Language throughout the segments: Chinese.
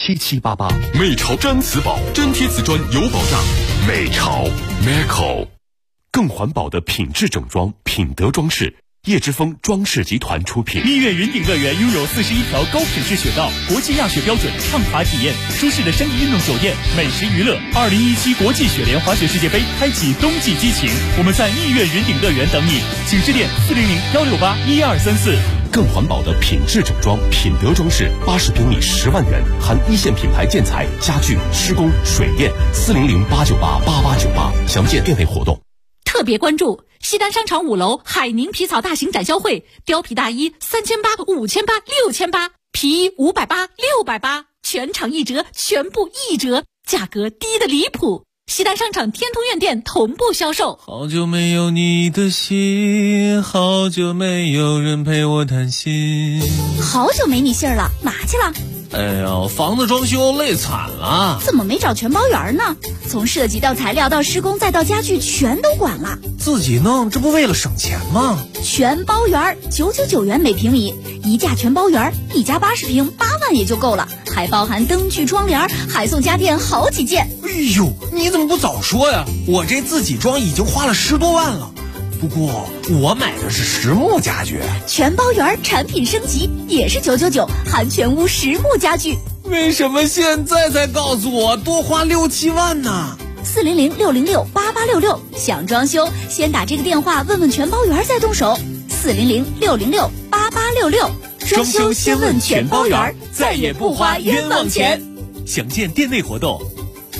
7788。 美潮毡瓷宝，真贴瓷砖有保障。美潮 Meco， 更环保的品质整装，品德装饰。叶之峰装饰集团出品。 蜜月云顶乐园拥有41条高品质雪道，国际亚雪标准，畅滑体验，舒适的山地运动酒店，美食娱乐。2017国际雪联滑雪世界杯开启冬季激情，我们在蜜月云顶乐园等你，请致电400-168-1234。 更环保的品质整装，品德装饰，80平米10万元，含一线品牌建材、家具、施工、水电。400-898-8898，详见店内活动。 特别关注西单商场5楼海宁皮草大型展销会，貂皮大衣3800、5800、6800，皮衣580、680，全场1折，全部1折，价格低得离谱。西单商场天通苑店同步销售。 好久没有你的信，好久没有人陪我谈心。 好久没你信儿了，哪去了？ 哎呀，房子装修累惨了。 怎么没找全包园呢？从设计到材料到施工再到家具全都管了。 自己弄，这不为了省钱吗？ 全包园999元每平米，一价全包园，1家80平8万也就够了，还包含灯具窗帘，还送家电好几件。 哎呦，你怎么不早说呀？我这自己装已经花了10多万了。不过我买的是实木家具， 全包园产品升级也是999，含全屋实木家具。 为什么现在才告诉我多花6、7万呢 ？400-606-8866，想装修先打这个电话问问全包园再动手。400-606-8866， 装修先问全包园，再也不花冤枉钱。详见店内活动。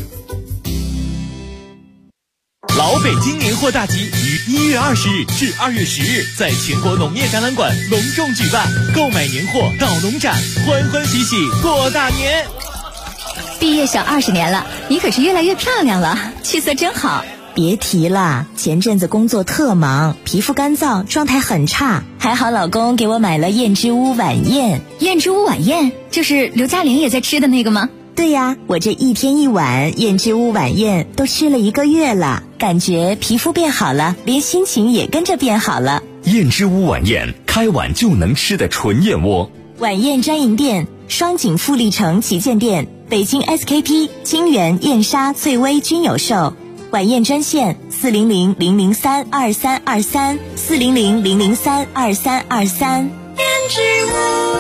老北京年货大集于1月20日至2月10日在全国农业展览馆隆重举办，购买年货到农展，欢欢喜喜过大年。 毕业小20年了，你可是越来越漂亮了，气色真好。 别提了，前阵子工作特忙，皮肤干燥，状态很差，还好老公给我买了燕之屋晚宴。 燕之屋晚宴就是刘嘉玲也在吃的那个吗？ 对呀，我这1天1碗燕之屋晚宴都吃了1个月了，感觉皮肤变好了，连心情也跟着变好了。 燕之屋晚宴，开碗就能吃的纯燕窝。 晚宴专营店：双井富力城旗舰店、北京 SKP、清源、燕莎、翠微均有售。晚宴专线400-003-2323 400-003-2323。燕之屋。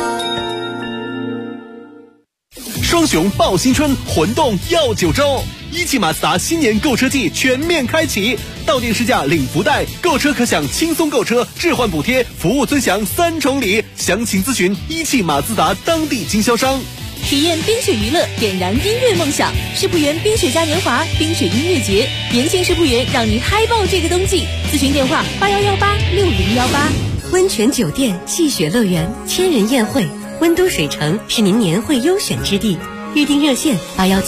双雄报新春，魂动要9周。一汽马自达新年购车季全面开启，到店试驾领福袋，购车可享轻松购车、置换补贴、服务尊享3重礼。详情咨询一汽马自达当地经销商。 体验冰雪娱乐，点燃音乐梦想。世博园冰雪嘉年华冰雪音乐节，延庆世博园让你嗨爆这个冬季。咨询电话81186018。 温泉酒店、戏雪乐园、千人宴会，温都水城是您年会优选之地。预订热线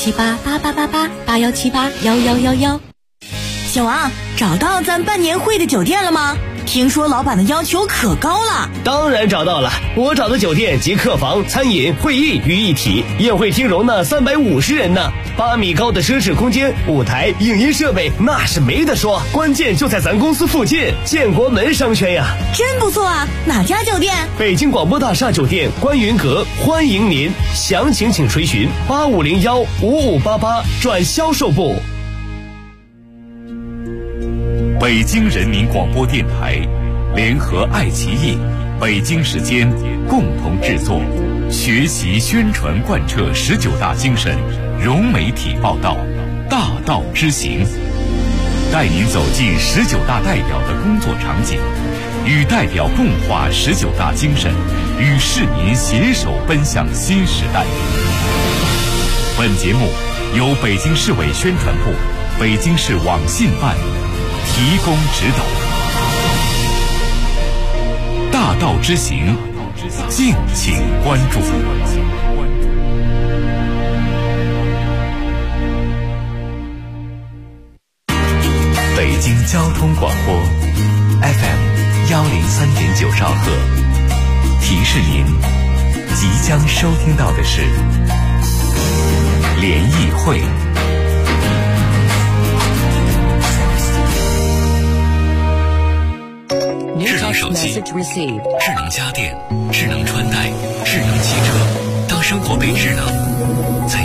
8178888881781111。 小王，找到咱办年会的酒店了吗？听说老板的要求可高了。 当然找到了，我找的酒店集客房、餐饮、会议于一体，宴会厅容纳350人呢，8米高的奢侈空间，舞台、影音设备那是没得说，关键就在咱公司附近，建国门商圈呀。 真不错啊，哪家酒店？ 北京广播大厦酒店观云阁，欢迎您，详情请垂询8501-5588转销售部。 北京人民广播电台联合爱奇艺、北京时间共同制作，学习宣传贯彻19大精神，融媒体报道，大道之行，带您走进19大代表的工作场景，与代表共话19大精神，与市民携手奔向新时代。本节目由北京市委宣传部、北京市网信办提供指导。大道之行，敬请关注。北京交通广播 FM103.9兆赫，提示您即将收听到的是联谊会。智能手机、智能家电、智能穿戴、智能汽车，当生活被智能，才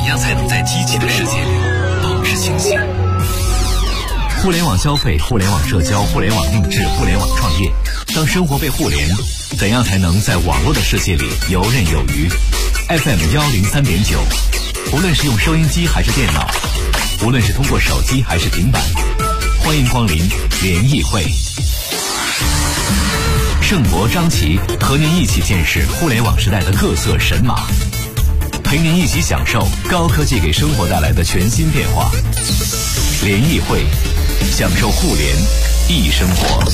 互联网消费、互联网社交、互联网定制、互联网创业。当生活被互联，怎样才能在网络的世界里游刃有余 ？FM103.9，无论是用收音机还是电脑，无论是通过手机还是平板，欢迎光临联谊会。盛博、张琪和您一起见识互联网时代的各色神马，陪您一起享受高科技给生活带来的全新变化。联谊会，享受互联易生活。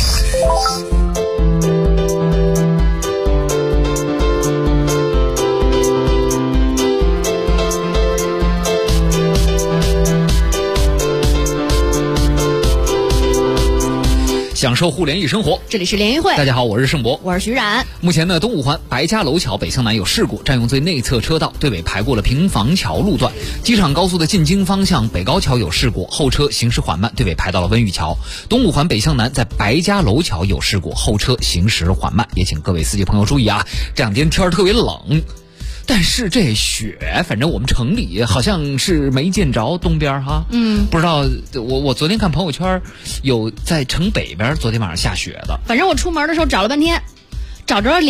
享受互联易生活， 这里是联谊会。 大家好，我是盛博， 我是徐冉。 目前呢，东五环白家楼桥北向南有事故，占用最内侧车道，对北排过了平房桥路段。机场高速的进京方向北高桥有事故，后车行驶缓慢，对北排到了温榆桥。东五环北向南在白家楼桥有事故，后车行驶缓慢，也请各位司机朋友注意啊，这两天天儿特别冷。但是这雪，反正我们城里好像是没见着东边哈，不知道我昨天看朋友圈，有在城北边昨天晚上下雪的。 反正我出门的时候找了半天，找着了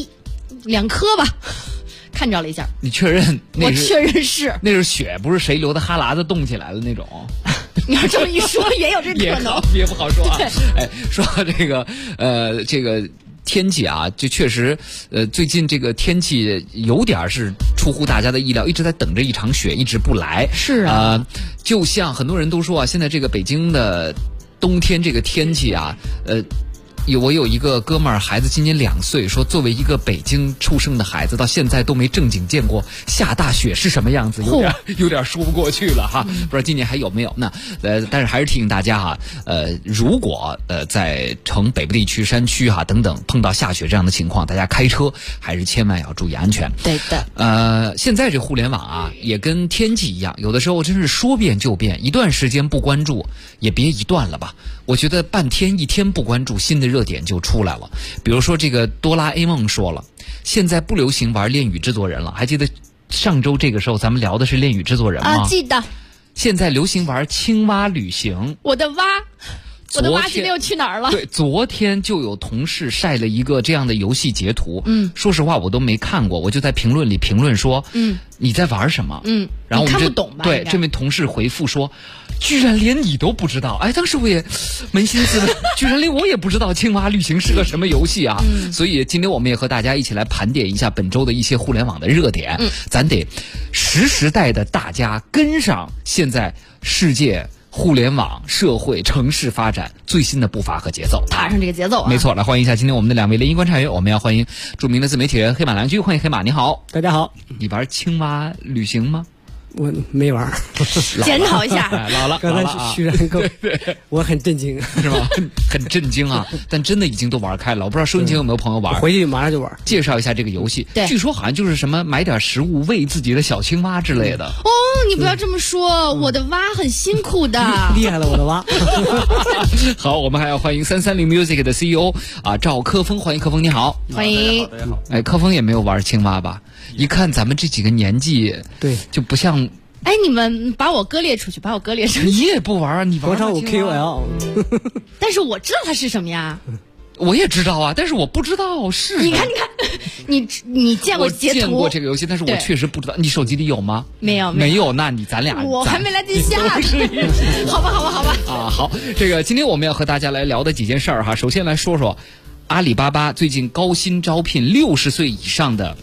2颗吧，看着了一下。 你确认？ 我确认是那是雪，不是谁流的哈喇子冻起来了那种。 你要这么一说，也有这可能， 也不好说啊。哎，说到这个。天气啊，就确实，最近这个天气有点是出乎大家的意料，一直在等着一场雪，一直不来。 是啊， 就像很多人都说啊，现在这个北京的冬天这个天气啊，我有一个哥们儿，孩子今年2岁，说作为一个北京出生的孩子，到现在都没正经见过下大雪是什么样子，有点说不过去了哈。不知道今年还有没有？那但是还是提醒大家哈，如果在城北部地区、山区哈等等碰到下雪这样的情况，大家开车还是千万要注意安全。 对的。 现在这互联网啊，也跟天气一样，有的时候真是说变就变，一段时间不关注也别一段了吧。我觉得半天一天不关注，新的热点就出来了。比如说这个哆啦 A 梦说了，现在不流行玩恋与制作人了。还记得上周这个时候咱们聊的是恋与制作人吗？ 啊，记得。 现在流行玩青蛙旅行。 我的蛙今天又去哪儿了？ 对，昨天就有同事晒了一个这样的游戏截图。说实话我都没看过，我就在评论里评论说，你在玩什么？然后我们看不懂吧？ 对，这位同事回复说，居然连你都不知道。哎，当时我也扪心自问，居然连我也不知道青蛙旅行是个什么游戏啊！所以今天我们也和大家一起来盘点一下本周的一些互联网的热点。咱得实时带的大家跟上现在世界互联网、社会、城市发展最新的步伐和节奏， 踏上这个节奏啊！ 没错，来欢迎一下今天我们的2位联谊观察员，我们要欢迎著名的自媒体人黑马良驹，欢迎黑马，你好。 大家好。 你玩青蛙旅行吗？ 我没玩。 检讨一下。 老了。 刚才徐然够，我很震惊， 是吧？很震惊啊！但真的已经都玩开了，我不知道收音机有没有朋友玩。 回去马上就玩。 介绍一下这个游戏，据说好像就是什么买点食物喂自己的小青蛙之类的。 哦，你不要这么说，我的蛙很辛苦的。 厉害了，我的蛙。 好，我们还要欢迎330 Music 的 CEO 啊赵科峰，欢迎科峰，你好。 欢迎。 大家好。 哎，科峰也没有玩青蛙吧？一看咱们这几个年纪， 对， 就不像。 哎，你们把我割裂出去，把我割裂出去。 你也不玩啊？你玩广场舞 KOL。 但是我知道它是什么呀。 我也知道啊，但是我不知道是。 你看，你见过截图？ 我见过这个游戏，但是我确实不知道。你手机里有吗？ 没有。 那你咱俩我还没来得及下。好吧。 啊，好，这个今天我们要和大家来聊的几件事儿哈。首先来说说阿里巴巴最近高薪招聘60岁以上的。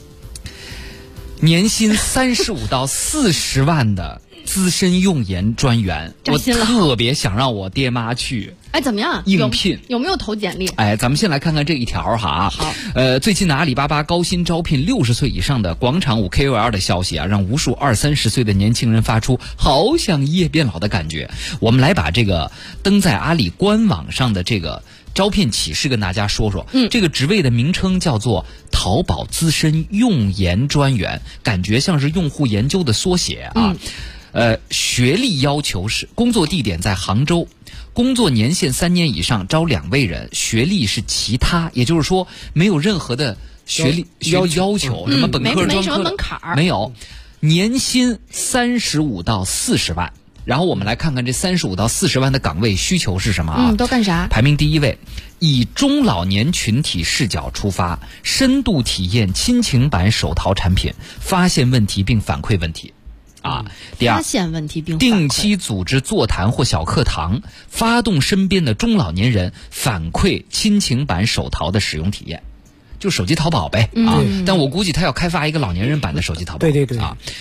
年薪35到40万的资深用研专员，我特别想让我爹妈去。 哎，怎么样？ 应聘有没有投简历？ 哎，咱们先来看看这一条哈。 好。 最近呢，阿里巴巴高薪招聘60岁以上的广场舞 KOL 的消息啊，让无数20-30岁的年轻人发出好想一夜变老的感觉。我们来把这个登在阿里官网上的这个招聘启事跟大家说说。这个职位的名称叫做淘宝资深用研专员，感觉像是用户研究的缩写啊。学历要求是工作地点在杭州，工作年限3年以上，招2位人，学历是其他，也就是说没有任何的学历要求，什么本科、专科没什么门槛， 没有。年薪35到40万。 然后我们来看看这35到40万的岗位需求是什么啊？ 都干啥？ 排名第1位，以中老年群体视角出发，深度体验亲情版手淘产品，发现问题并反馈问题。第二， 发现问题并定期组织座谈或小课堂，发动身边的中老年人反馈亲情版手淘的使用体验。就手机淘宝呗但我估计他要开发一个老年人版的手机淘宝。 对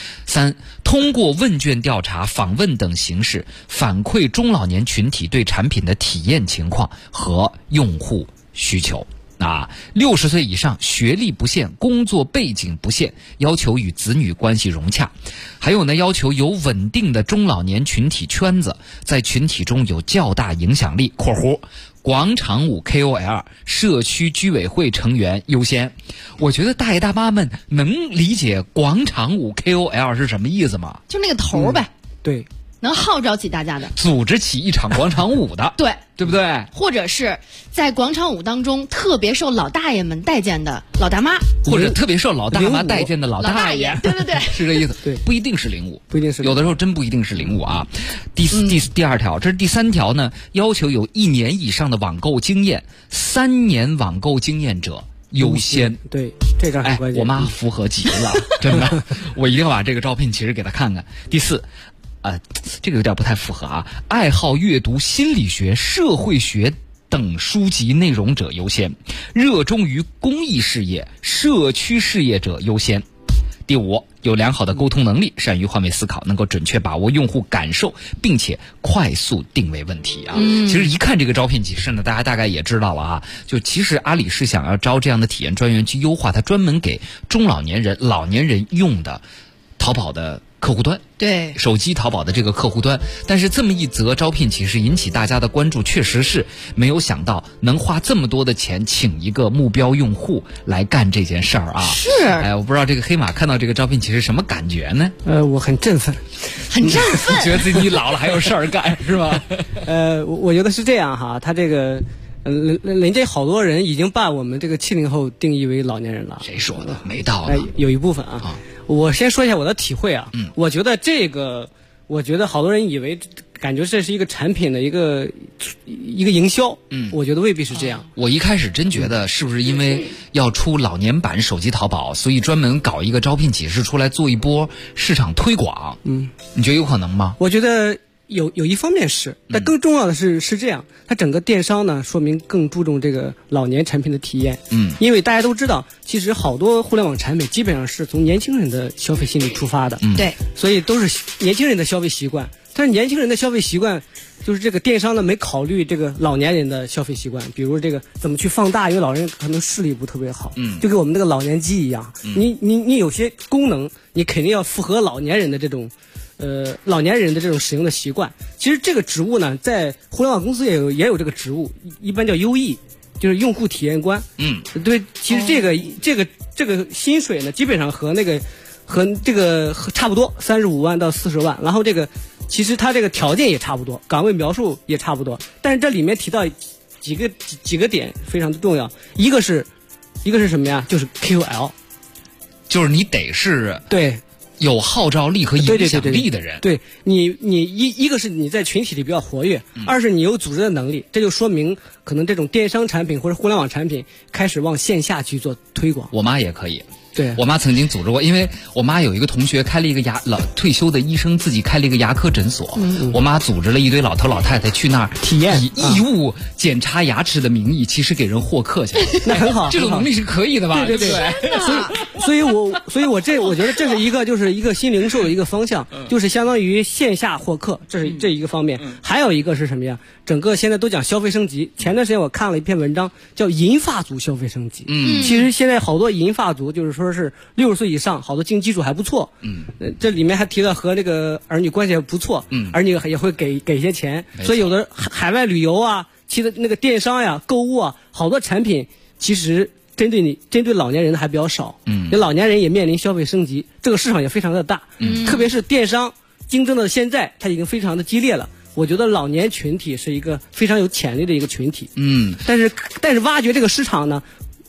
3，通过问卷调查、访问等形式反馈中老年群体对产品的体验情况和用户需求。60岁以上，学历不限，工作背景不限，要求与子女关系融洽。还有呢，要求有稳定的中老年群体圈子，在群体中有较大影响力（括弧广场舞 KOL、社区居委会成员优先）。我觉得大爷大妈们能理解广场舞 KOL 是什么意思吗？ 就那个头呗。 对。 能号召起大家的， 组织起一场广场舞的，对不对？ 或者是在广场舞当中特别受老大爷们待见的老大妈， 或者特别受老大妈待见的老大爷， 对， 是这意思。 对， 不一定是05， 不一定是， 有的时候真不一定是05啊。第2条，这是第3条呢，要求有1年以上的网购经验，3年网购经验者优先。 对，这个很关键。 我妈符合极了，真的，我一定要把这个招聘启事给她看看。第4。这个有点不太符合啊！爱好阅读心理学、社会学等书籍内容者优先，热衷于公益事业、社区事业者优先。第5，有良好的沟通能力，善于换位思考，能够准确把握用户感受，并且快速定位问题啊。其实一看这个招聘启事呢，大家大概也知道了啊。就其实阿里是想要招这样的体验专员，去优化它专门给中老年人用的淘宝的客户端， 对， 手机淘宝的这个客户端。但是这么一则招聘其实引起大家的关注，确实是没有想到能花这么多的钱请一个目标用户来干这件事儿啊。 是， 我不知道这个黑马看到这个招聘其实什么感觉呢？ 我很振奋， 觉得自己老了还有事儿干是吧？ 我觉得是这样哈，他这个。人家好多人已经把我们这个70后定义为老年人了。 谁说的？没到呢。 有一部分啊。我先说一下我的体会啊。我觉得我觉得好多人以为，感觉这是一个产品的一个营销。我觉得未必是这样。 我一开始真觉得是不是因为要出老年版手机淘宝，所以专门搞一个招聘启事出来做一波市场推广？你觉得有可能吗？ 我觉得。有一方面是，但更重要的是这样，它整个电商呢，说明更注重这个老年产品的体验。因为大家都知道，其实好多互联网产品基本上是从年轻人的消费心理出发的。 对， 所以都是年轻人的消费习惯。但是年轻人的消费习惯，就是这个电商呢没考虑这个老年人的消费习惯，比如这个怎么去放大，因为老人可能视力不特别好，就跟我们这个老年机一样，你有些功能你肯定要符合老年人的这种。老年人的这种使用的习惯，其实这个职务呢，在互联网公司也有这个职务，一般叫 UE， 就是用户体验官。对，其实这个薪水呢，基本上和这个差不多，35万到40万，然后其实它这个条件也差不多，岗位描述也差不多，但是这里面提到几个点非常的重要，一个是什么呀？就是 KOL， 就是你得是对。 有号召力和影响力的人， 对你一个是你在群体里比较活跃，二是你有组织的能力，这就说明可能这种电商产品或者互联网产品开始往线下去做推广。 我妈也可以。 对， 我妈曾经组织过，因为我妈有一个同学开了一个退休的医生自己开了一个牙科诊所，我妈组织了一堆老头老太太去那儿体验， 以义务检查牙齿的名义，其实给人获客去， 那很好， 这种能力是可以的吧？ 对。所以我觉得这是一个就是一个新零售的一个方向，就是相当于线下获客，这一个方面。还有一个是什么呀？整个现在都讲消费升级。前段时间我看了一篇文章，叫银发族消费升级。其实现在好多银发族就是说是60岁以上，好多经济基础还不错。这里面还提到和这个儿女关系还不错。儿女也会给一些钱，所以有的海外旅游啊，其实那个电商呀、购物啊，好多产品其实针对老年人的还比较少。老年人也面临消费升级，这个市场也非常的大。特别是电商竞争的现在，它已经非常的激烈了。我觉得老年群体是一个非常有潜力的一个群体。但是挖掘这个市场呢，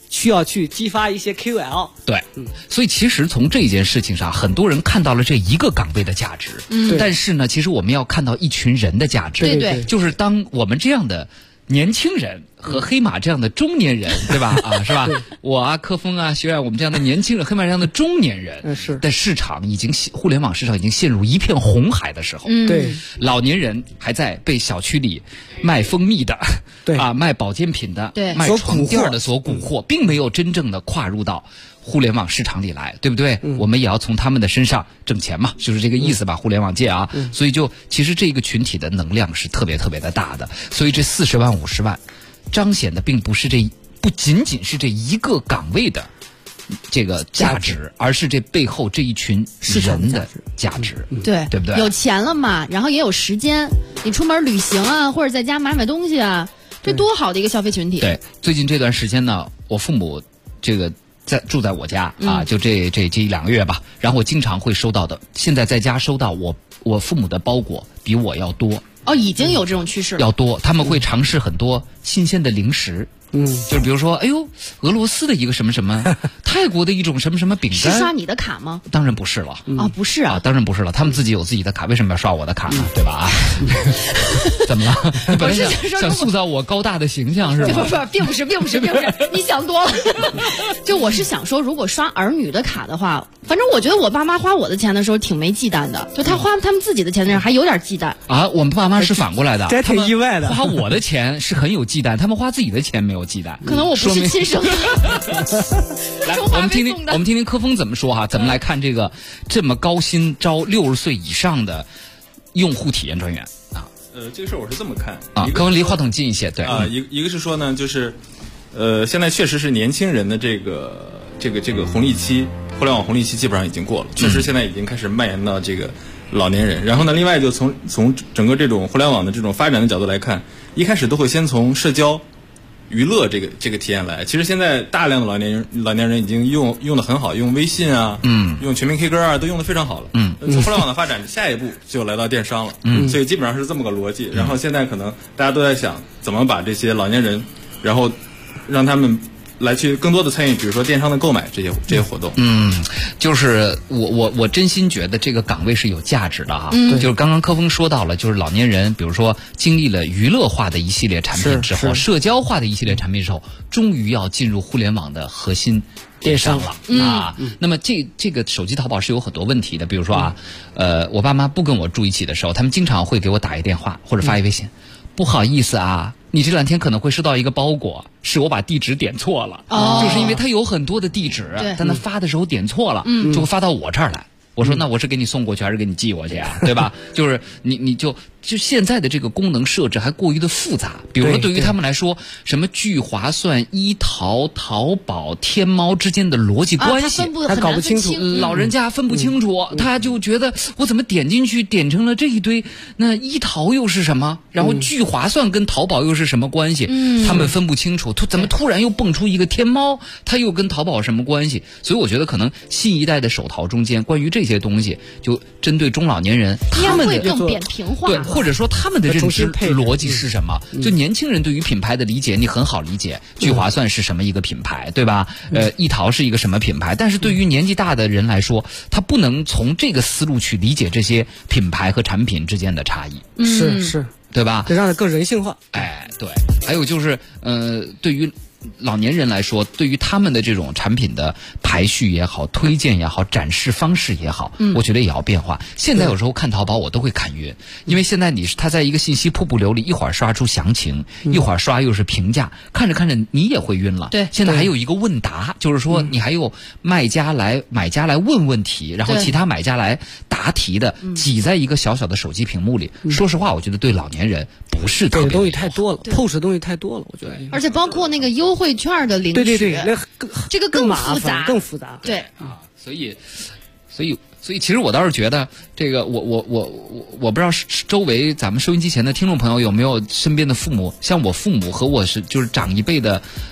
需要去激发一些 KOL。 对，所以其实从这件事情上，很多人看到了这一个岗位的价值，但是呢，其实我们要看到一群人的价值， 对， 就是当我们这样的年轻人和黑马这样的中年人，对吧？啊，是吧？我啊，柯峰啊，学冉，我们这样的年轻人，黑马这样的中年人， 是的市场已经互联网市场已经陷入一片红海的时候， 对， 老年人还在被小区里卖蜂蜜的， 对啊，卖保健品的， 对， 卖床垫的所蛊惑，并没有真正的跨入到互联网市场里来，对不对？我们也要从他们的身上挣钱嘛，就是这个意思吧。互联网界啊，所以就其实这个群体的能量是特别特别的大的，所以这40万50万彰显的并不仅仅是这一个岗位的这个价值，而是这背后这一群人的价值，对不对？ 有钱了嘛，然后也有时间，你出门旅行啊，或者在家买东西啊，这多好的一个消费群体。 对，最近这段时间呢，我父母这个住在我家啊，就这1-2个月吧，然后我经常会收到的，现在在家收到我父母的包裹比我要多。 哦，已经有这种趋势了。 要多，他们会尝试很多新鲜的零食。就是比如说，哎呦，俄罗斯的一个什么什么，泰国的一种什么什么饼干。 是刷你的卡吗？ 当然不是了。 不是啊， 当然不是了。他们自己有自己的卡，为什么要刷我的卡呢？对吧？啊，怎么了？你本来想塑造我高大的形象是吧？ 不，并不是，你想多了。就我是想说，如果刷儿女的卡的话，反正我觉得我爸妈花我的钱的时候挺没忌惮的，就他花他们自己的钱的时候还有点忌惮。 啊，我们爸妈是反过来的， 这挺意外的。 花我的钱是很有忌惮，他们花自己的钱没有忌惮。 可能我不是亲生的。 来，我们听听柯峰怎么说哈，怎么来看这么高薪招60岁以上的用户体验专员啊？ 这个事儿我是这么看啊，柯峰离话筒近一些，对啊，一个是说呢，就是现在确实是年轻人的这个红利期，互联网红利期基本上已经过了，确实现在已经开始蔓延到这个老年人。然后呢，另外就从整个这种互联网的这种发展的角度来看，一开始都会先从社交娱乐这个体验来。其实现在大量的老年人已经用的很好，用微信啊，用全民 K 歌啊，都用的非常好了。互联网的发展下一步就来到电商了。所以基本上是这么个逻辑。然后现在可能大家都在想怎么把这些老年人，然后让他们来去更多的参与，比如说电商的购买这些活动。 就是我真心觉得这个岗位是有价值的啊。就是刚刚柯峰说到了，就是老年人，比如说经历了娱乐化的一系列产品之后，社交化的一系列产品之后，终于要进入互联网的核心电商了啊。那么这个手机淘宝是有很多问题的，比如说啊，我爸妈不跟我住一起的时候，他们经常会给我打一电话或者发一微信，不好意思啊，你这2天可能会收到一个包裹，是我把地址点错了，就是因为它有很多的地址，但它发的时候点错了，就会发到我这儿来。我说那我是给你送过去还是给你寄过去啊？对吧？就是你就现在的这个功能设置还过于的复杂，比如说对于他们来说，什么聚划算、一淘、淘宝、天猫之间的逻辑关系， 他搞不清楚， 老人家分不清楚，他就觉得我怎么点进去点成了这一堆，那一淘又是什么？然后聚划算跟淘宝又是什么关系？他们分不清楚，怎么突然又蹦出一个天猫，它又跟淘宝有什么关系？所以我觉得可能新一代的手淘中间，关于这些东西，就针对中老年人，他们的更扁平化， 对，或者说他们的认知逻辑是什么？就年轻人对于品牌的理解，你很好理解，聚划算是什么一个品牌，对吧？一淘是一个什么品牌？但是对于年纪大的人来说，他不能从这个思路去理解这些品牌和产品之间的差异， 是， 对吧？ 得让它更人性化。 哎，对，还有就是对于老年人来说，对于他们的这种产品的排序也好、推荐也好、展示方式也好，我觉得也要变化。现在有时候看淘宝我都会看晕，因为现在他在一个信息瀑布流里，一会儿刷出详情，一会儿刷又是评价，看着看着你也会晕了。 对， 现在还有一个问答，就是说你还有买家来问问题，然后其他买家来答题的，挤在一个小小的手机屏幕里。说实话，我觉得对老年人不是特别东西太多了，POS 的东西太多了，我觉得。 而且包括那个优惠券的领取， 对， 这个更复杂， 更复杂。 对啊，所以，其实我倒是觉得这个，我不知道周围咱们收音机前的听众朋友有没有身边的父母，像我父母和我就是长一辈的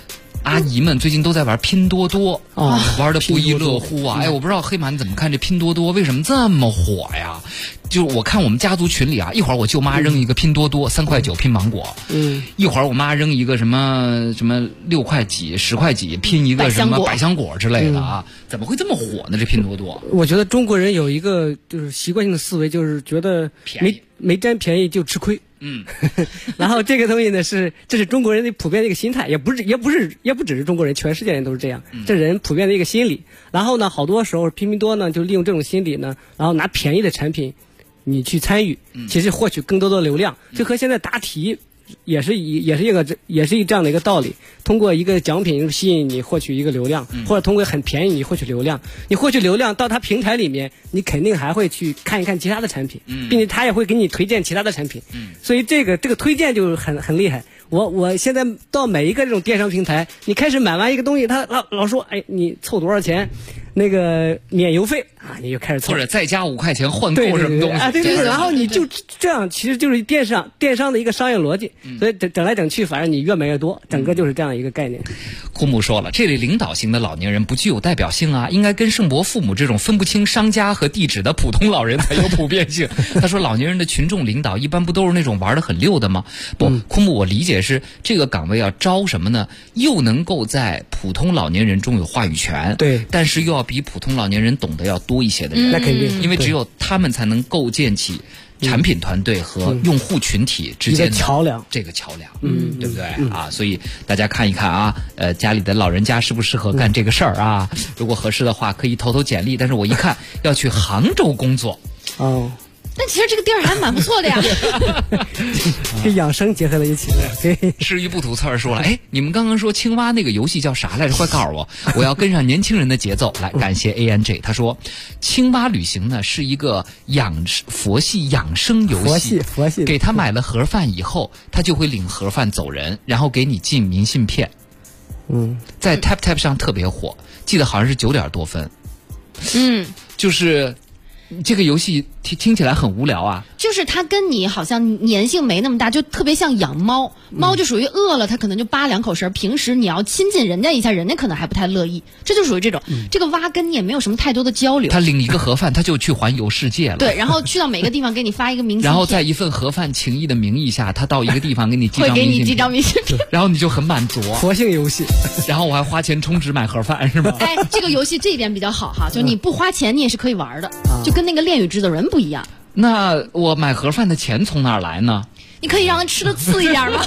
阿姨们最近都在玩拼多多玩的不亦乐乎啊！哎，我不知道黑马你怎么看这拼多多为什么这么火呀？就我看我们家族群里啊，一会儿我舅妈扔一个拼多多3块9拼芒果，一会儿我妈扔一个什么6块几10块几拼一个什么百香果之类的啊，怎么会这么火呢？这拼多多， 我觉得中国人有一个就是习惯性的思维，就是觉得没占便宜就吃亏。然后这个东西呢这是中国人的普遍的一个心态，也不只是中国人，全世界人都是这样，这是人普遍的一个心理。然后呢，好多时候拼多多呢就利用这种心理呢，然后拿便宜的产品你去参与，其实获取更多的流量，就和现在答题也是这样的一个道理。通过一个奖品吸引你获取一个流量，或者通过很便宜你获取流量，你获取流量到它平台里面，你肯定还会去看一看其他的产品，并且他也会给你推荐其他的产品。所以这个推荐就很厉害。我现在到每一个这种电商平台，你开始买完一个东西，他老说，哎，你凑多少钱，那个免邮费啊，你就开始凑， 或者再加5块钱换购什么东西， 对，然后你就这样，其实就是电商的一个商业逻辑。所以整来整去，反正你越买越多，整个就是这样一个概念。 库姆说了，这类领导型的老年人不具有代表性啊，应该跟盛博父母这种分不清商家和地址的普通老人才有普遍性。他说，老年人的群众领导一般不都是那种玩得很溜的吗？不，库姆我理解是这个岗位要招什么呢？又能够在普通老年人中有话语权， 对， 但是又要比普通老年人懂得要多一些的人。 那肯定， 因为只有他们才能构建起产品团队和用户群体之间的桥梁， 这个桥梁，对不对啊？所以大家看一看啊，家里的老人家适不适合干这个事儿啊？如果合适的话，可以投简历。但是我一看要去杭州工作， 但其实这个地儿还蛮不错的呀， 跟养生结合在一起的。 吃鱼不吐刺儿说了，哎，你们刚刚说青蛙那个游戏叫啥来着？快告诉我，我要跟上年轻人的节奏。来，感谢 ANJ， 他说，青蛙旅行呢是一个佛系养生游戏， 佛系， 给他买了盒饭以后，他就会领盒饭走人，然后给你寄明信片。在 TapTap 上特别火，记得好像是9点多分。就是。这个游戏听起来很无聊啊， 就是它跟你好像粘性没那么大，就特别像养猫，猫就属于饿了它可能就扒2口食，平时你要亲近人家一下，人家可能还不太乐意，这就属于这种。这个蛙跟你也没有什么太多的交流， 他领一个盒饭他就去环游世界了， 对，然后去到每个地方给你发一个明信片， 然后在一份盒饭情谊的名义下，他到一个地方给你寄张明信片， 然后你就很满足。 佛性游戏， 然后我还花钱充值买盒饭是吗？ 哎，这个游戏这一点比较好哈，就你不花钱你也是可以玩的，就跟那个恋与制作人不一样。 那我买盒饭的钱从哪儿来呢？ 你可以让他吃的次一点吗？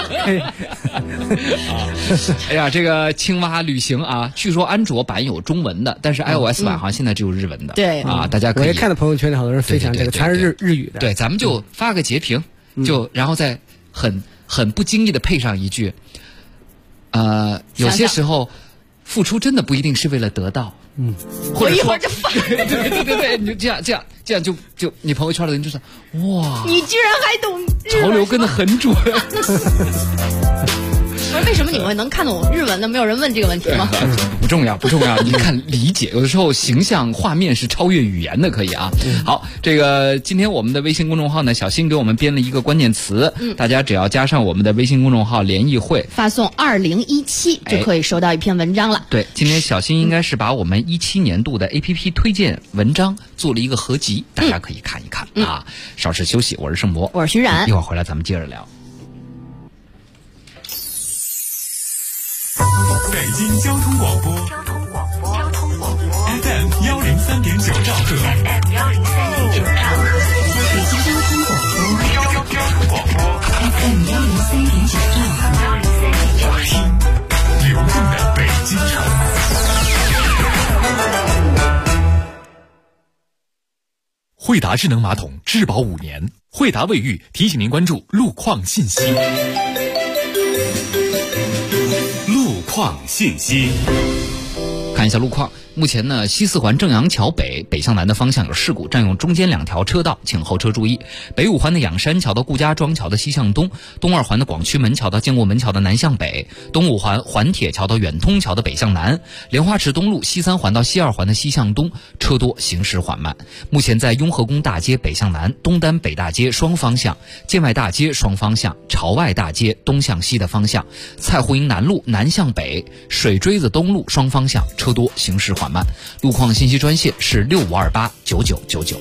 哎呀，这个青蛙旅行啊，据说安卓版有中文的，但是 iOS 版好像现在只有日文的。 对啊，大家可以。 我也看到朋友圈里好多人分享这个，全是日语的。 对，咱们就发个截屏，然后再很不经意的配上一句，有些时候付出真的不一定是为了得到。 我一会儿就发。 对，你就这样就你朋友圈的人就说，哇， 你居然还懂日文， 潮流跟得很准。 为什么你们能看懂日文呢？没有人问这个问题吗？ 不重要，你看理解，有的时候形象画面是超越语言的，可以啊。好，这个今天我们的微信公众号呢，小新给我们编了一个关键词，大家只要加上我们的微信公众号联谊会， 发送2017就可以收到一篇文章了。 对，今天小新应该是把我们17年度的 APP 推荐文章做了一个合集，大家可以看一看啊。稍事休息，我是盛博， 我是徐冉， 一会儿回来咱们接着聊。 北京交通广播FM 103.9兆赫， 北京交通广播 FM 103.9兆赫， 听流动的北京城。惠达智能马桶质保5年，惠达卫浴提醒您关注路况信息。路况信息。 看一下路况，目前呢，西四环正阳桥北向南的方向有事故，占用中间2条车道，请后车注意。北5环的仰山桥到顾家庄桥的西向东，东2环的广渠门桥到建国门桥的南向北，东5环环铁桥到远通桥的北向南，莲花池东路西3环到西2环的西向东，车多，行驶缓慢。目前在雍和宫大街北向南、东单北大街双方向、建外大街双方向、朝外大街东向西的方向、蔡湖营南路南向北、水锥子东路双方向车多，行驶缓慢。路况信息专线是65289999。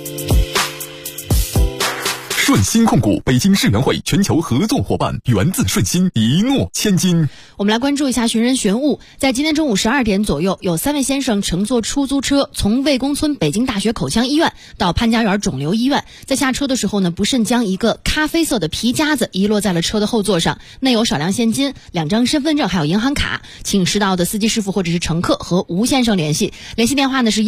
顺鑫控股，北京世园会全球合作伙伴，源自顺鑫，一诺千金。 我们来关注一下寻人寻物。在今天中午12点左右，有3位先生乘坐出租车从魏公村北京大学口腔医院到潘家园肿瘤医院，在下车的时候呢，不慎将一个咖啡色的皮夹子遗落在了车的后座上，内有少量现金、2张身份证还有银行卡，请识到的司机师傅或者是乘客和吴先生联系。联系电话呢是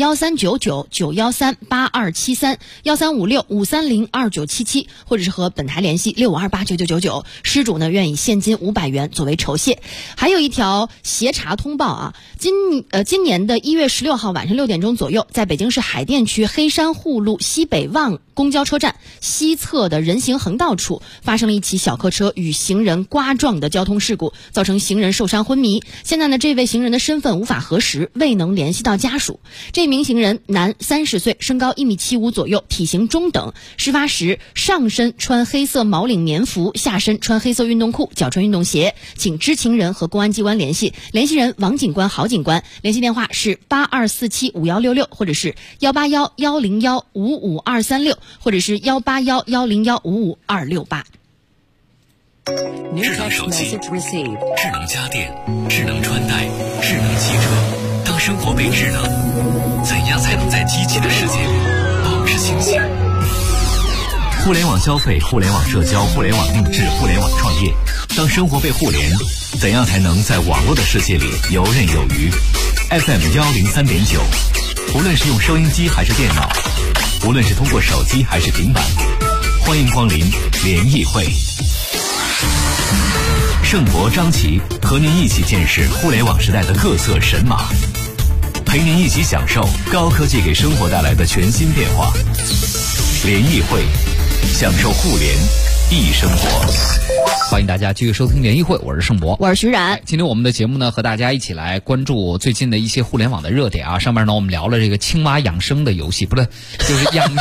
1399-913-8273、1356-530-2977，或者是和本台联系65289999，失主呢愿以现金500元作为酬谢。还有一条协查通报啊，今年的1月16号晚上6点钟左右，在北京市海淀区黑山护路西北望公交车站西侧的人行横道处，发生了一起小客车与行人刮撞的交通事故，造成行人受伤昏迷。现在呢，这位行人的身份无法核实，未能联系到家属。这名行人男30岁，身高1.75米左右，体型中等。事发时上身穿黑色毛领棉服，下身穿黑色运动裤，脚穿运动鞋，请知情人和公安机关联系。联系人王警官、郝警官，联系电话是82475166，或者是18110155236，或者是18110155268。 智能手机、智能家电、智能穿戴、智能汽车。当生活被智能，怎样才能在机器的世界里保持清醒？互联网消费、互联网社交、互联网定制、互联网创业。当生活被互联，怎样才能在网络的世界里游刃有余？ FM103.9，无论是用收音机还是电脑，无论是通过手机还是平板，欢迎光临联谊会。盛博、张琪和您一起见识互联网时代的各色神马，陪您一起享受高科技给生活带来的全新变化。联谊会，享受互联易生活。 欢迎大家继续收听联谊会，我是盛博， 我是徐冉。 今天我们的节目呢，和大家一起来关注最近的一些互联网的热点啊。上面呢，我们聊了这个青蛙养生的游戏，不对，就是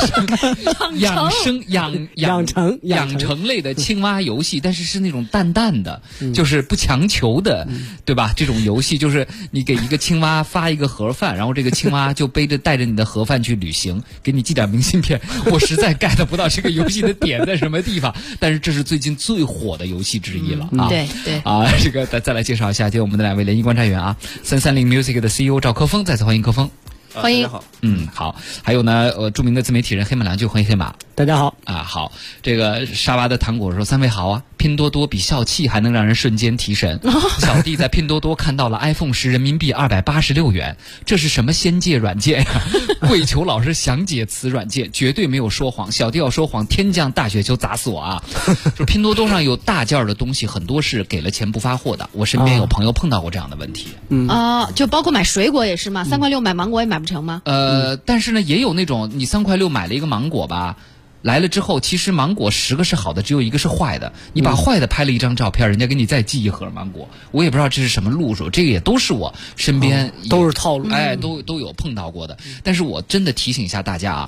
养成类的青蛙游戏，但是那种淡淡的，就是不强求的，对吧？这种游戏就是你给一个青蛙发一个盒饭，然后这个青蛙就带着你的盒饭去旅行，给你寄点明信片。我实在 get 不到这个游戏的点在什么地方，但是这是最近最火的游戏之一了啊！ 对啊，这个再来介绍一下，就我们的2位联谊观察员啊，330 Music 的 CEO 赵科峰，再次欢迎科峰。 欢迎。 好， 好。还有呢，著名的自媒体人黑马良就欢迎黑马。 大家好啊，好。这个沙巴的糖果说：“3位好啊，拼多多比笑气还能让人瞬间提神。小弟在拼多多看到了 iPhone 10人民币286元，这是什么仙界软件呀？跪求老师详解此软件，绝对没有说谎。小弟要说谎，天降大雪球砸死我啊！说拼多多上有大件的东西，很多是给了钱不发货的。我身边有朋友碰到过这样的问题。 就包括买水果也是吗？3块6买芒果也买不成吗？ 但是呢，也有那种你3块6买了一个芒果吧。来了之后，其实芒果10个是好的，只有1个是坏的。你把坏的拍了一张照片，人家给你再寄一盒芒果。我也不知道这是什么路数，这个也都是我身边都是套路， 都有碰到过的。但是我真的提醒一下大家啊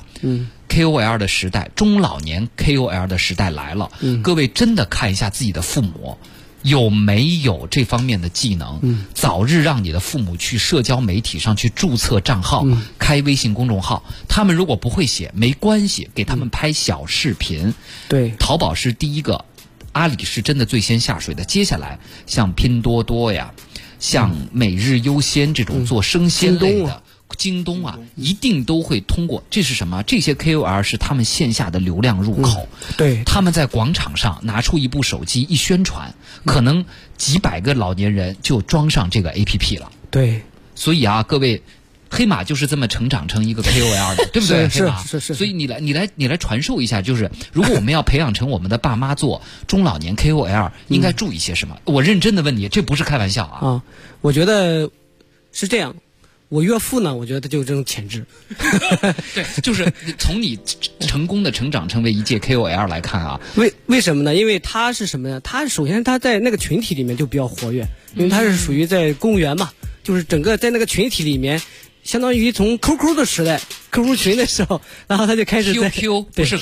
，KOL 的时代，中老年 KOL 的时代来了。各位真的看一下自己的父母。有没有这方面的技能？早日让你的父母去社交媒体上去注册账号，开微信公众号。他们如果不会写，没关系，给他们拍小视频。 对， 淘宝是第一个，阿里是真的最先下水的。接下来像拼多多呀，像每日优鲜这种做生鲜类的。京东啊，一定都会通过。这是什么？这些 KOL 是他们线下的流量入口。 对， 他们在广场上拿出一部手机一宣传，可能几百个老年人就装上这个 APP 了。 对， 所以啊，各位，黑马就是这么成长成一个 KOL 的，对不对？ 是。 所以你来传授一下，就是如果我们要培养成我们的爸妈做中老年 KOL，应该注意些什么？我认真的问你，这不是开玩笑啊。 我觉得是这样。 我岳父呢，我觉得他就有这种潜质。 对，就是从你成功的成长成为一届 KOL 来看啊， 为什么呢？因为他是什么呢？他首先他在那个群体里面就比较活跃，因为他是属于在公务员嘛，就是整个在那个群体里面，相当于从 QQ 的时代 ，QQ 群的时候，然后他就开始在 QQ 不是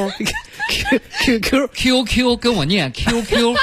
QQ 跟我念 QQ，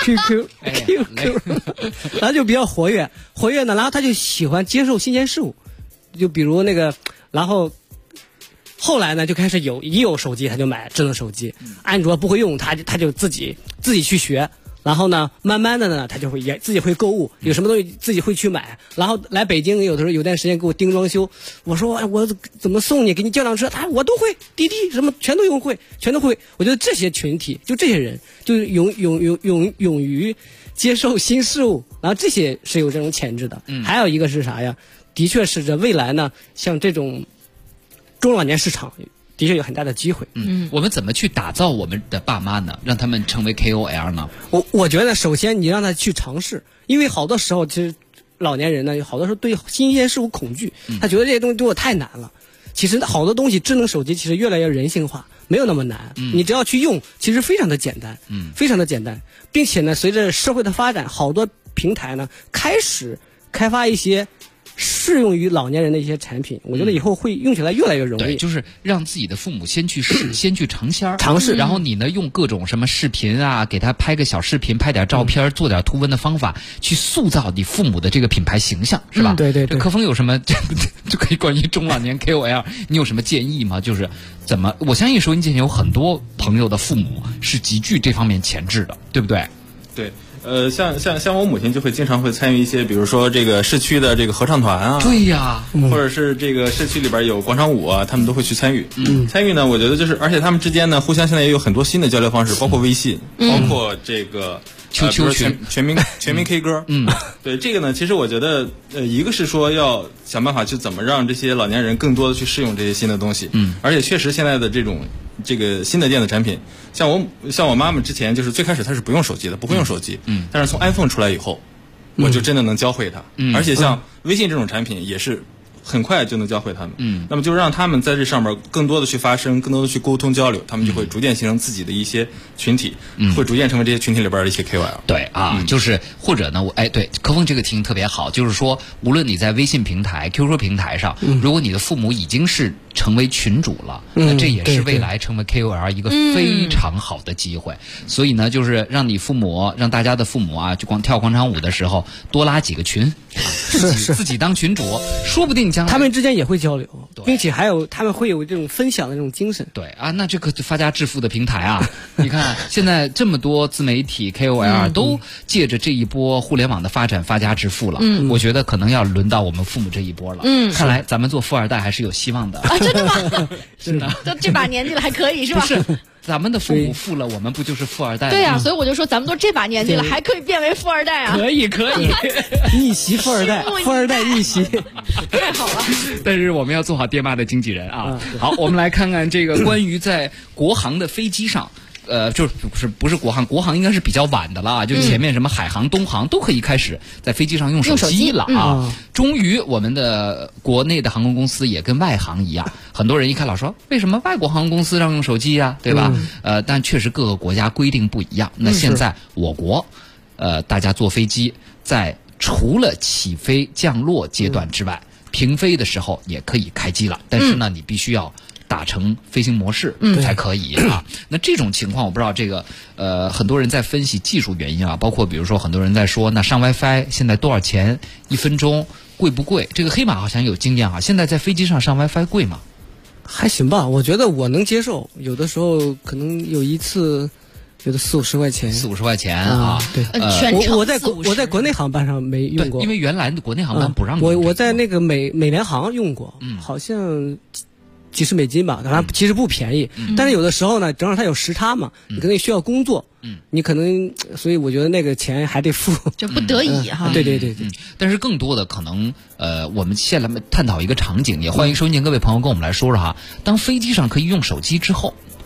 然后就比较活跃呢，然后他就喜欢接受新鲜事物，就比如那个，然后后来呢就开始一有手机他就买智能手机，安卓不会用他就自己去学。然后呢，慢慢的呢，他就会自己会购物，有什么东西自己会去买。然后来北京，有的时候有段时间给我盯装修，我说我怎么送你，给你叫辆车，我都会，滴滴什么全都会。我觉得这些群体，就这些人，就勇于接受新事物，然后这些是有这种潜质的。还有一个是啥呀？的确是这未来呢，像这种中老年市场。的确有很大的机会。 我们怎么去打造我们的爸妈呢？让他们成为 KOL 呢？ 我觉得首先你让他去尝试，因为好多时候其实老年人呢，有好多时候对新鲜事物恐惧，他觉得这些东西对我太难了。其实好多东西，智能手机其实越来越人性化，没有那么难。你只要去用，其实非常的简单，非常的简单，并且呢，随着社会的发展，好多平台呢开始开发一些适用于老年人的一些产品，我觉得以后会用起来越来越容易。 对，就是让自己的父母先去试，先去尝鲜尝试， 然后你呢用各种什么视频啊，给他拍个小视频，拍点照片，做点图文的方法，去塑造你父母的这个品牌形象，是吧？ 对。 柯峰有什么就可以关于中老年 KOL， 你有什么建议吗？就是怎么？我相信收音机前有很多朋友的父母是极具这方面潜质的，对不对？ 对。像我母亲就会经常会参与一些，比如说这个市区的这个合唱团啊， 对呀， 或者是这个市区里边有广场舞啊，他们都会去参与。参与呢，我觉得就是，而且他们之间呢，互相现在也有很多新的交流方式，包括微信，包括这个 QQ 群、 全民 K 歌。对这个呢，其实我觉得，一个是说要想办法去怎么让这些老年人更多的去适用这些新的东西。而且确实现在的这个新的电子产品，像我妈妈之前就是最开始她是不用手机的，不会用手机。但是从 iPhone 出来以后，我就真的能教会她。而且像微信这种产品也是很快就能教会他们。那么就让他们在这上面更多的去发声，更多的去沟通交流，他们就会逐渐形成自己的一些群体，会逐渐成为这些群体里边的一些 KOL。 对啊，就是或者呢，对，柯峰这个提醒特别好，就是说，无论你在微信平台、QQ 平台上，如果你的父母已经是成为群主了，那这也是未来成为 KOL 一个非常好的机会。所以呢，就是让大家的父母啊，就光跳广场舞的时候多拉几个群，自己当群主，说不定将来他们之间也会交流，并且还有他们会有这种分享的这种精神。 对啊，那这个发家致富的平台啊，你看现在这么多自媒体 KOL 都借着这一波互联网的发展发家致富了。我觉得可能要轮到我们父母这一波了。看来咱们做富二代还是有希望的。 真的吗？ 真的， 都这把年纪了还可以是吧？ 不是，咱们的父母富了，我们不就是富二代吗？ 对呀，所以我就说咱们都这把年纪了，还可以变为富二代啊！ 可以， 逆袭富二代，富二代逆袭， 太好了。 但是我们要做好爹妈的经纪人啊！好，我们来看看这个关于在国航的飞机上。就是不是国航应该是比较晚的了，就前面什么海航、东航都可以开始在飞机上用手机了啊！终于我们的国内的航空公司也跟外航一样，很多人一看老说为什么外国航空公司让用手机呀，对吧？但确实各个国家规定不一样。那现在我国大家坐飞机在除了起飞降落阶段之外，平飞的时候也可以开机了，但是呢，你必须要打成飞行模式才可以啊。那这种情况我不知道这个很多人在分析技术原因啊，包括比如说很多人在说那上 WiFi 现在多少钱1分钟，贵不贵？这个黑马好像有经验啊，现在在飞机上上 WiFi 贵吗？ 还行吧，我觉得我能接受，有的时候可能有一次有的40-50块钱 ，40-50块钱啊。 对，我在国内航班上没用过， 因为原来的国内航班不让用。 我在那个美联航用过，好像几十美金吧，当然其实不便宜。但是有的时候呢，正好它有时差嘛，你可能需要工作，你可能，所以我觉得那个钱还得付， 就不得已哈。 对。 但是更多的可能，我们先来探讨一个场景，也欢迎收音机各位朋友跟我们来说说哈。当飞机上可以用手机之后，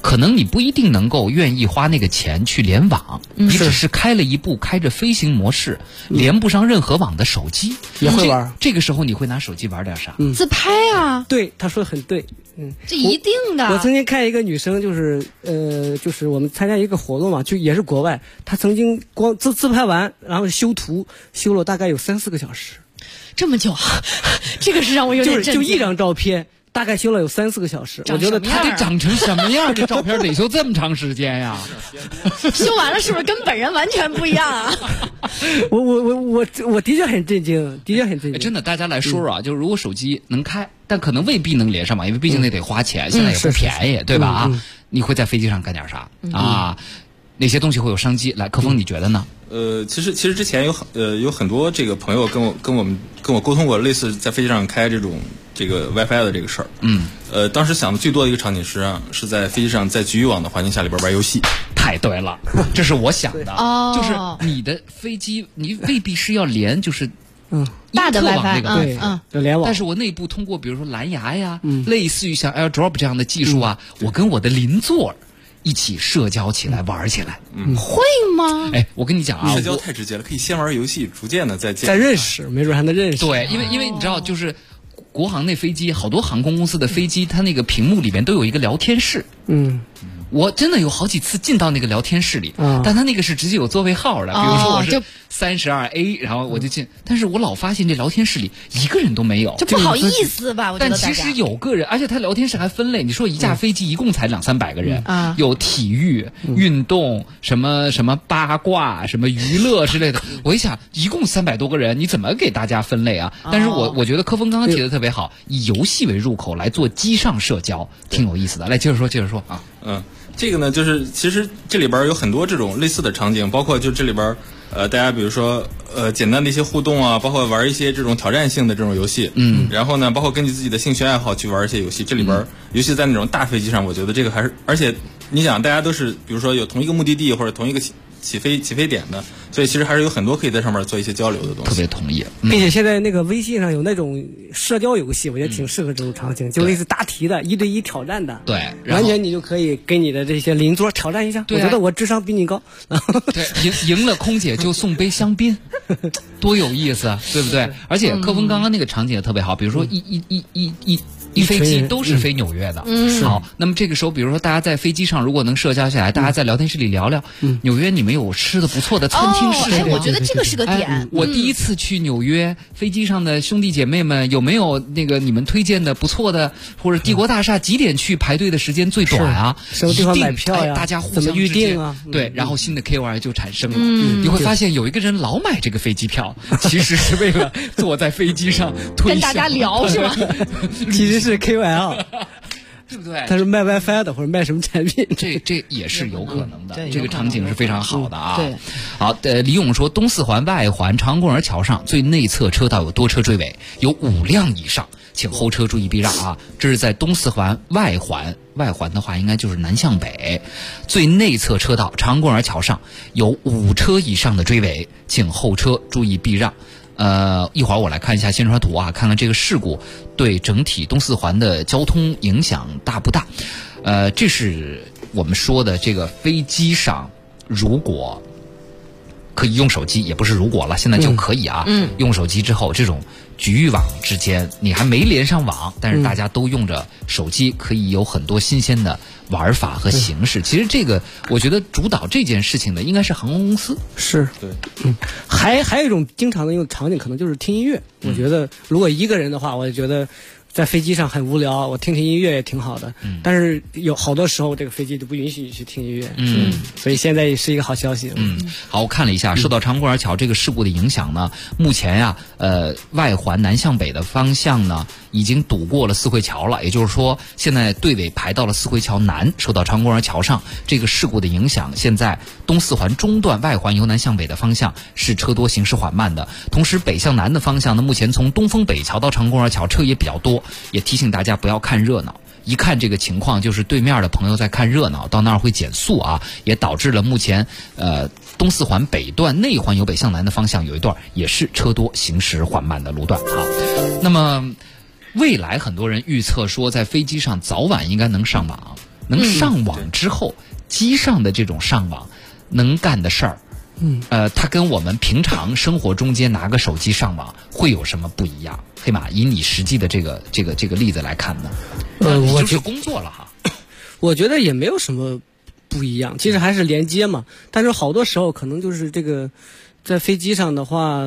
可能你不一定能够愿意花那个钱去联网，你只是开了一部开着飞行模式、连不上任何网的手机， 也会玩。 这个时候你会拿手机玩点啥？ 自拍啊。 对，他说的很对。 这一定的。 我曾经看一个女生，就是我们参加一个活动嘛，就也是国外，她曾经光自拍完，然后修图，修了大概有3-4个小时。 这么久啊？这个是让我有点震惊。 就一张照片。大概修了有3-4个小时，我觉得他得长成什么样的照片得修这么长时间呀？ 修完了是不是跟本人完全不一样啊？ 我的确很震惊，的确很震惊。 真的，大家来说说啊，就是如果手机能开，但可能未必能连上网，因为毕竟那得花钱，现在也不便宜，对吧？啊，你会在飞机上干点啥啊？哪些东西会有商机？来，柯峰，你觉得呢？ 其实之前有很多这个朋友跟我沟通过，类似在飞机上开这个 WiFi 的这个事儿。当时想的最多的一个场景是在飞机上在局域网的环境下里边玩游戏。 太对了，这是我想的。就是你的飞机，你未必是要连，就是大的 WiFi 那个对，联网。 但是我内部通过比如说蓝牙呀，类似于像 AirDrop 这样的技术啊，我跟我的邻座一起社交起来，玩起来， 会吗？ 哎，我跟你讲啊， 社交太直接了，可以先玩游戏，逐渐的再认识，没准还能认识。 对，因为你知道，就是国航那飞机，好多航空公司的飞机，它那个屏幕里面都有一个聊天室。我真的有好几次进到那个聊天室里，但他那个是直接有座位号的，比如说我是32A，然后我就进，但是我老发现这聊天室里一个人都没有， 这不好意思吧？我觉得但其实有个人，而且他聊天室还分类，你说一架飞机一共才200-300个人，有体育、运动、什么八卦、什么娱乐之类的，我一想，一共300多个人，你怎么给大家分类啊？但是我觉得柯峰刚刚提的特别好，以游戏为入口来做机上社交，挺有意思的。来，接着说啊。 这个呢，就是其实这里边有很多这种类似的场景，包括就这里边大家比如说简单的一些互动啊，包括玩一些这种挑战性的这种游戏，然后呢，包括根据自己的兴趣爱好去玩一些游戏。这里边尤其在那种大飞机上，我觉得这个还是，而且你想，大家都是比如说有同一个目的地或者同一个起飞点的，所以其实还是有很多可以在上面做一些交流的东西。 特别同意， 并且现在那个微信上有那种社交游戏，我觉得挺适合这种场景，就类似答题的1对1挑战的， 对， 完全你就可以跟你的这些邻座挑战一下。我觉得我智商比你高， 对，赢了空姐就送杯香槟，多有意思，对不对？而且柯峰刚刚那个场景也特别好，比如说一飞机都是飞纽约的，好，那么这个时候，比如说大家在飞机上如果能社交下来，大家在聊天室里聊聊，纽约你们有吃的不错的餐厅是什么？ 我觉得这个是个点。 我第一次去纽约，飞机上的兄弟姐妹们有没有那个你们推荐的不错的，或者帝国大厦几点去排队的时间最短啊？ 什么地方买票呀？ 大家互相怎么预定啊？ 对，然后新的 KOL 就产生了。你会发现有一个人老买这个飞机票，其实是为了坐在飞机上跟大家聊是吧？ 其实是 KOL。 对不对？ 他是卖 WiFi 的，或者卖什么产品？ 这也是有可能的。这个场景是非常好的啊。 对， 好，李勇说，东四环外环长公园桥上最内侧车道有多车追尾，有5辆以上，请后车注意避让啊！这是在东四环外环的话，应该就是南向北，最内侧车道长公园桥上有5车以上的追尾，请后车注意避让。一会儿我来看一下宣传图啊，看看这个事故对整体东四环的交通影响大不大。这是我们说的这个飞机上如果可以用手机，也不是如果了，现在就可以啊。用手机之后，这种局域网之间你还没连上网，但是大家都用着手机，可以有很多新鲜的玩法和形式。其实这个我觉得主导这件事情的应该是航空公司。 是， 对， 还有一种经常的用场景，可能就是听音乐。我觉得如果一个人的话，我就觉得在飞机上很无聊，我听音乐也挺好的。但是有好多时候这个飞机都不允许你去听音乐。所以现在也是一个好消息。 好，我看了一下，受到长公园桥这个事故的影响呢，目前呀，外环南向北的方向呢，已经堵过了四惠桥了。也就是说，现在队尾排到了四惠桥南，受到长公园桥上这个事故的影响，现在东四环中段外环由南向北的方向是车多行驶缓慢的。同时北向南的方向呢，目前从东风北桥到长公园桥车也比较多，也提醒大家不要看热闹。一看这个情况，就是对面的朋友在看热闹，到那儿会减速啊，也导致了目前东四环北段内环由北向南的方向有一段也是车多行驶缓慢的路段。好，那么未来很多人预测说在飞机上早晚应该能上网， 能上网之后，机上的这种上网能干的事儿，它跟我们平常生活中间拿个手机上网会有什么不一样？黑马，以你实际的这个例子来看呢？我就是工作了哈。 我觉得也没有什么不一样，其实还是连接嘛。但是好多时候可能就是这个，在飞机上的话，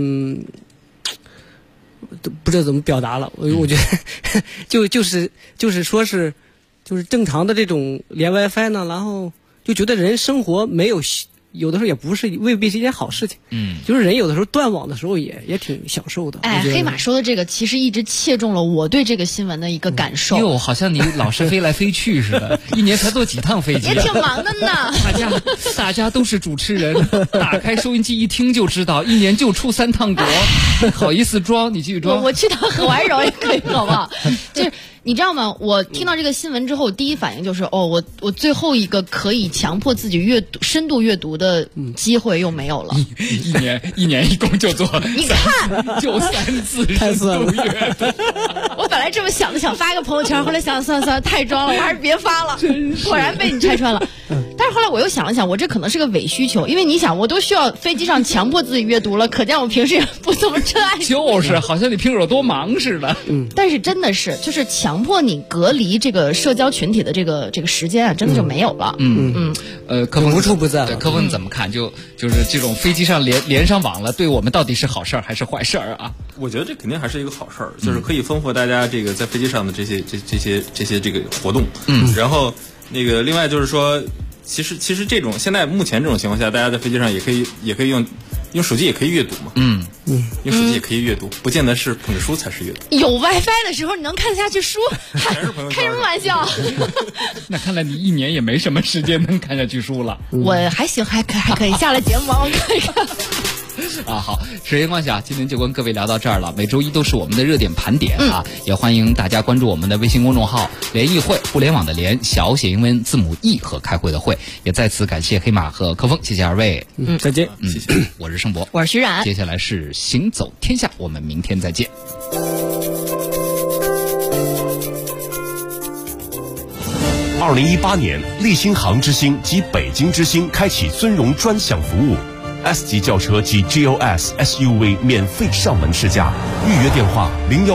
不知道怎么表达了。我觉得就是说是就是正常的这种连 WiFi 呢，然后就觉得人生活没有的时候也不是未必是一件好事情，就是人有的时候断网的时候也挺享受的。 黑马说的这个其实一直切中了我对这个新闻的一个感受。 哟，好像你老是飞来飞去似的，一年才坐几趟飞机？ 也挺忙的呢。 大家都是主持人，打开收音机一听就知道，一年就出3趟国，好意思装？你继续装。 我去趟很温柔也可以，好不好？就是你知道吗？我听到这个新闻之后，第一反应就是我最后一个可以强迫自己深度阅读的机会又没有了。 一年一共就做， 你看就3次深度阅读。 我本来这么想的，想发个朋友圈，后来想算了，太装了，我还是别发了。果然被你拆穿了。但是后来我又想了想，我这可能是个伪需求，因为你想，我都需要飞机上强迫自己阅读了，可见我平时也不怎么真爱。 就是好像你平时有多忙似的。 但是真的是，就是强迫你隔离这个社交群体的这个时间啊，真的就没有了。 柯峰无处不在。 对，柯峰怎么看？就是这种飞机上连上网了，对我们到底是好事儿还是坏事儿啊？ 我觉得这肯定还是一个好事儿，就是可以丰富大家这个在飞机上的这些这个活动。然后那个另外就是说，其实这种现在目前这种情况下，大家在飞机上也可以用手机也可以阅读嘛。用手机也可以阅读，不见得是捧着书才是阅读。 有 WiFi 的时候你能看下去书，开什么玩笑？ 那看来你一年也没什么时间能看下去书了。 我还行，还可以下了节目我看一看。 好，时间关系啊，今天就跟各位聊到这儿了。每周一都是我们的热点盘点啊，也欢迎大家关注我们的微信公众号“联谊会”，互联网的联，小写英文字母 E 和开会的会。也再次感谢黑马和柯峰，谢谢二位。 再见。 谢谢。 我是盛博， 我是徐冉。 接下来是行走天下，我们明天再见。 2018年，立新航之星及北京之星开启尊荣专享服务。S 级轿车及 GLS SUV 免费上门试驾，预约电话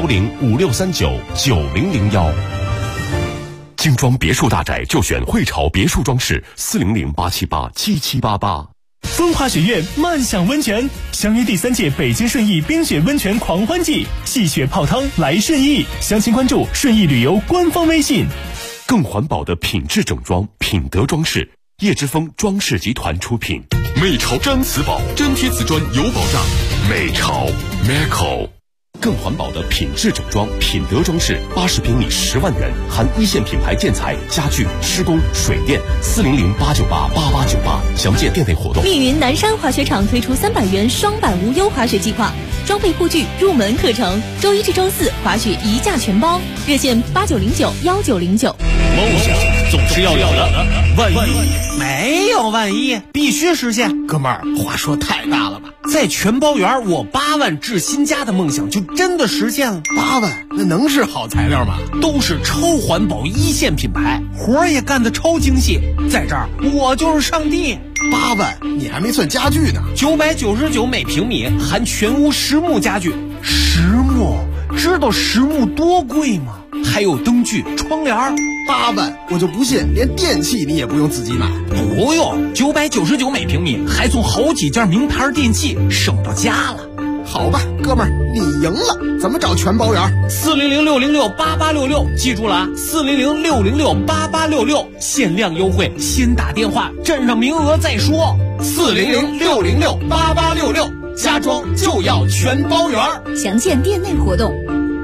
01056399001。精装别墅大宅就选汇潮别墅装饰，400-878-7788。 风华学院漫享温泉，相约第3届北京顺义冰雪温泉狂欢季，戏雪泡汤来顺义。详情关注顺义旅游官方微信。 更环保的品质整装，品德装饰，叶之峰装饰集团出品。美潮毡瓷宝，粘贴瓷砖有保障。美潮 Meco。更环保的品质整装，品德装饰，80平米10万元，含一线品牌建材、家具、施工、水电。400-898-8898，详见店内活动。 密云南山滑雪场推出300元双板无忧滑雪计划，装备护具、入门课程，周1至周4滑雪1价全包，热线89091909。 梦想总是要有的，万一没有万一，必须实现。哥们儿，话说太大了吧？在全包园，我8万置新家的梦想就真的实现了。8万，那能是好材料吗？都是超环保一线品牌，活儿也干得超精细。在这儿，我就是上帝。8万，你还没算家具呢，999每平米，含全屋实木家具。实木，知道实木多贵吗？还有灯具、窗帘。8万，我就不信连电器你也不用自己买。不用，999每平米，还送好几件名牌电器，省到家了。好吧，哥们儿，你赢了。怎么找全包园？400-606-8866，记住了啊，400-606-8866，限量优惠，先打电话，占上名额再说。400-606-8866，家装就要全包园。 详见店内活动。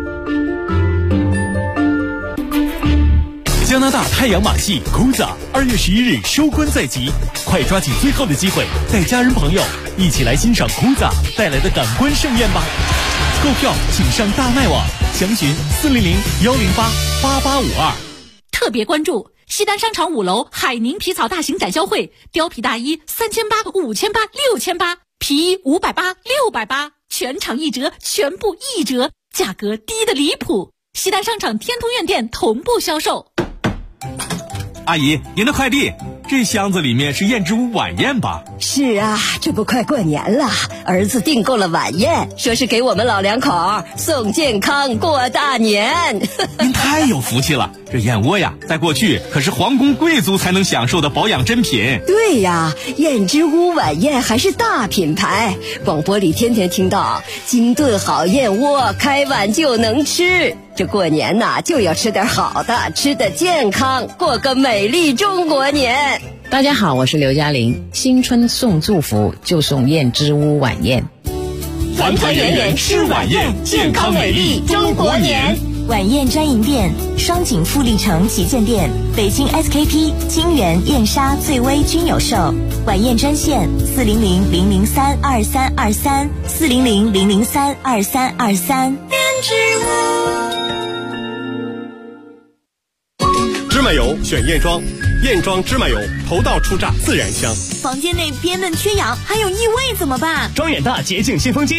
加拿大太阳马戏 Kuza 2月11日收官在即，快抓紧最后的机会，带家人朋友一起来欣赏 Kuza 带来的感官盛宴吧！购票请上大麦网，详询400-108-8852。 特别关注西单商场5楼海宁皮草大型展销会，貂皮大衣3800、5800、6800，皮衣580、680，全场1折，全部1折，价格低得离谱。西单商场天通苑店同步销售。 阿姨，您的快递，这箱子里面是燕之屋晚宴吧？ 是啊，这不快过年了，儿子订购了晚宴，说是给我们老两口送健康过大年。 您太有福气了，这燕窝呀，在过去可是皇宫贵族才能享受的保养珍品。 对呀，燕之屋晚宴还是大品牌，广播里天天听到精炖好燕窝，开碗就能吃。这过年呐，就要吃点好的，吃得健康，过个美丽中国年。 大家好，我是刘嘉玲。新春送祝福就送燕之屋晚宴， 团团圆圆吃晚宴，健康美丽中国年。 晚宴专营店：双井富力城旗舰店、北京 SKP、金源、燕莎、醉威均有售。晚宴专线：400-003-2323，400-003-2323。 芝麻油选燕庄，燕庄芝麻油头道初榨自然香。 房间内憋闷缺氧，还有异味怎么办？ 庄远大洁净新风机